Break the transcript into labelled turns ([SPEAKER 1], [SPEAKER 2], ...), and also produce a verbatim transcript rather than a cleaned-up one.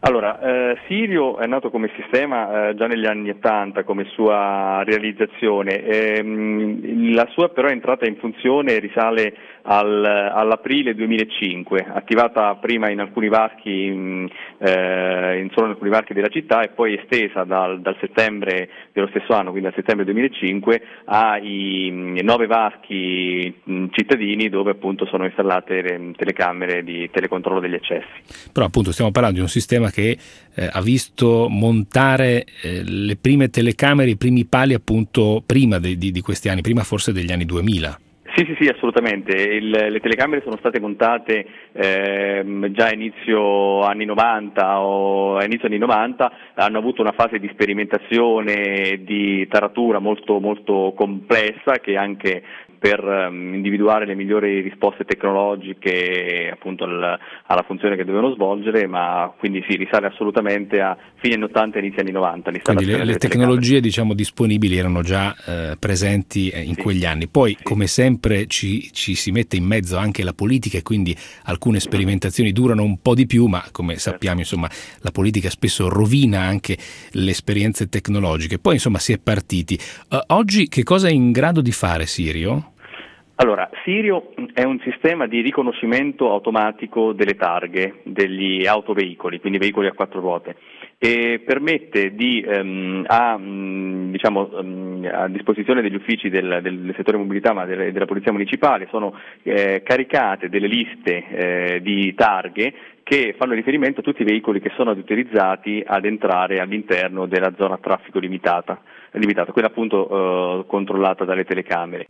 [SPEAKER 1] Allora, eh, Sirio è nato come sistema eh, già negli anni ottanta come sua realizzazione, ehm, la sua però entrata in funzione risale al, all'aprile duemilacinque, attivata prima in alcuni varchi, mh, eh, in solo in alcuni varchi della città e poi estesa dal, dal settembre dello stesso anno, quindi dal settembre duemilacinque, ai mh, nove varchi mh, cittadini dove appunto sono installate le telecamere di telecontrollo degli accessi.
[SPEAKER 2] Però appunto stiamo parlando di un sistema che eh, ha visto montare eh, le prime telecamere, i primi pali appunto prima de, di, di questi anni, prima forse degli anni duemila.
[SPEAKER 1] Sì, sì, sì, assolutamente. Il, le telecamere sono state montate ehm, già a inizio anni novanta o a inizio anni novanta, hanno avuto una fase di sperimentazione, di taratura molto, molto complessa che anche per um, individuare le migliori risposte tecnologiche appunto al, alla funzione che dovevano svolgere, ma quindi si risale assolutamente a fine anni ottanta e inizio anni novanta.
[SPEAKER 2] Quindi le, le tecnologie diciamo disponibili erano già eh, presenti eh, in sì. quegli anni. Poi sì. come sempre ci, ci si mette in mezzo anche la politica e quindi alcune sperimentazioni durano un po' di più, ma come certo. sappiamo insomma la politica spesso rovina anche le esperienze tecnologiche. Poi insomma si è partiti. Uh, oggi che cosa è in grado di fare Sirio?
[SPEAKER 1] Allora, Sirio è un sistema di riconoscimento automatico delle targhe degli autoveicoli, quindi veicoli a quattro ruote, e permette di, um, a, um, diciamo, um, a disposizione degli uffici del, del settore mobilità ma delle, della Polizia Municipale sono eh, caricate delle liste eh, di targhe che fanno riferimento a tutti i veicoli che sono autorizzati ad entrare all'interno della zona a traffico limitata, limitata quella appunto eh, controllata dalle telecamere.